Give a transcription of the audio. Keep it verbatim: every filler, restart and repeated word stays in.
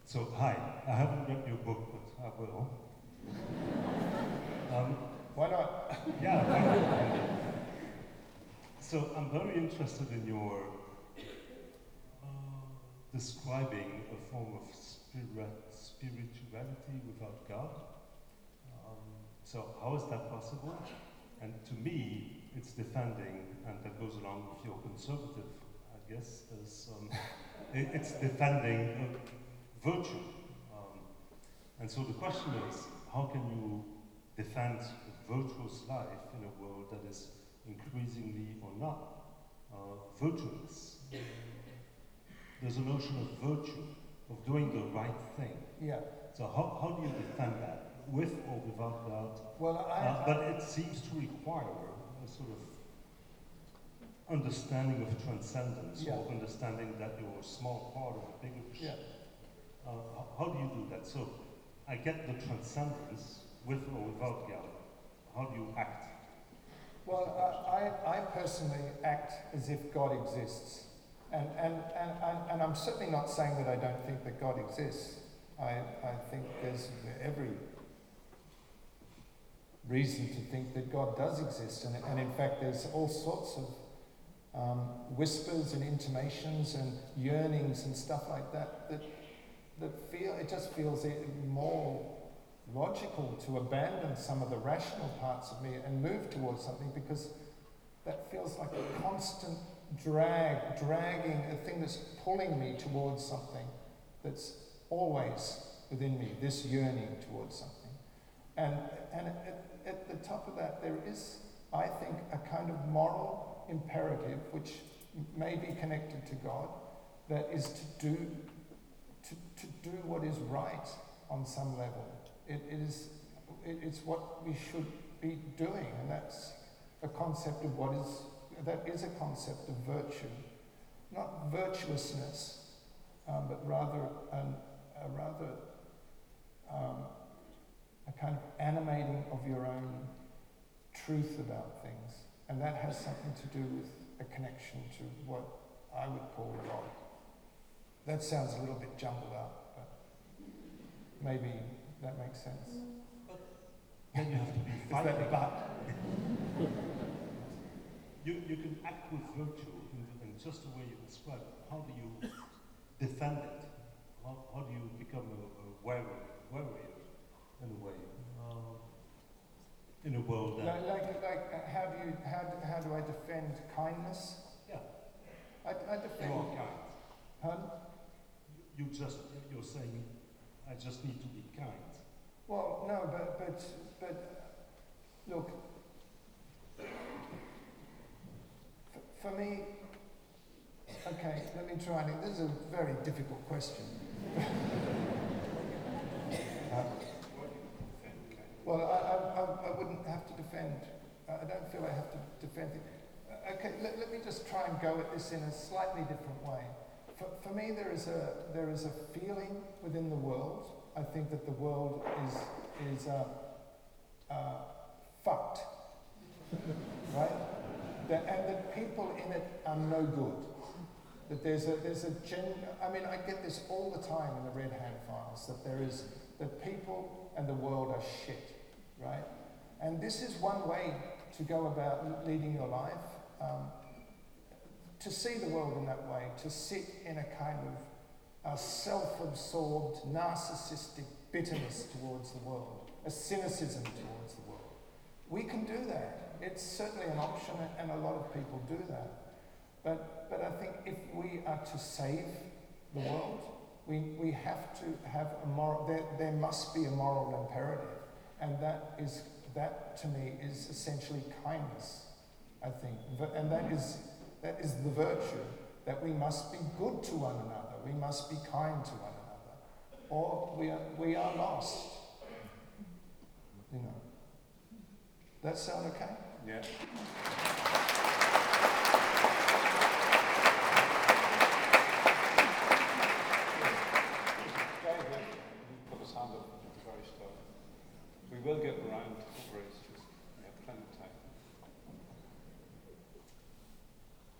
So, hi, I haven't read your book, but I will. um, why not? Yeah, why not? So, I'm very interested in your uh, describing a form of spirit, spirituality without God. Um, so, how is that possible? And to me, it's defending, and that goes along with your conservative, I guess, is um, it, it's defending uh, virtue. Um, and so the question is, how can you defend a virtuous life in a world that is increasingly or not uh, virtuous? There's a notion of virtue, of doing the right thing. Yeah. So how, how do you defend that, with or without God? Well, I, uh, I, but it seems to require a sort of understanding of transcendence, yeah. or understanding that you're a small part of a bigger picture. Yeah. Uh, how, how do you do that? So I get the transcendence with or without God. How do you act? Well, uh, I, I personally act as if God exists. And, and, and, and, and I'm certainly not saying that I don't think that God exists. I, I think there's every reason to think that God does exist. And, and in fact, there's all sorts of um, whispers and intimations and yearnings and stuff like that that, that feel, it just feels more logical to abandon some of the rational parts of me and move towards something, because that feels like a constant drag, dragging, a thing that's pulling me towards something that's always within me, this yearning towards something. And, and at, at the top of that, there is, I think, a kind of moral imperative, which may be connected to God, that is to do, to, to do what is right on some level. It, it is, it, it's what we should be doing, and that's a concept of what is, that is a concept of virtue. Not virtuousness, um, but rather an, a rather um, a kind of animating of your own truth about things. And that has something to do with a connection to what I would call God. That sounds a little bit jumbled up, but maybe that makes sense. But then you have to be Is fighting. that but? you, you can act with virtue in, in just the way you describe it. How do you defend it? How, how do you become a, a warrior, warrior in a way? Uh, in a world that... Like, like, like uh, how do you, how do, how do I defend kindness? Yeah. I, I defend... You are kind. Pardon? You just, you're saying, I just need to be kind. Well, no, but, but, but, look, f- for me, okay, let me try and, this is a very difficult question. uh, well, I, I, I wouldn't have to defend, I don't feel I have to defend it. Uh, okay, let, let me just try and go at this in a slightly different way. For, for me, there is a there is a feeling within the world. I think that the world is is uh, uh, fucked, right? That, and that people in it are no good. That there's a there's a gen. I mean, I get this all the time in the Red Hand Files. That there is that people and the world are shit, right? And this is one way to go about leading your life. Um, to see the world in that way, to sit in a kind of a self-absorbed, narcissistic bitterness towards the world, a cynicism towards the world. We can do that. It's certainly an option, and a lot of people do that. But, but I think if we are to save the world, we, we have to have a moral, there, there must be a moral imperative. And that is, that to me is essentially kindness, I think. And that is, That is the virtue, that we must be good to one another, we must be kind to one another, or we are, we are lost. You know. That sound okay? Yeah.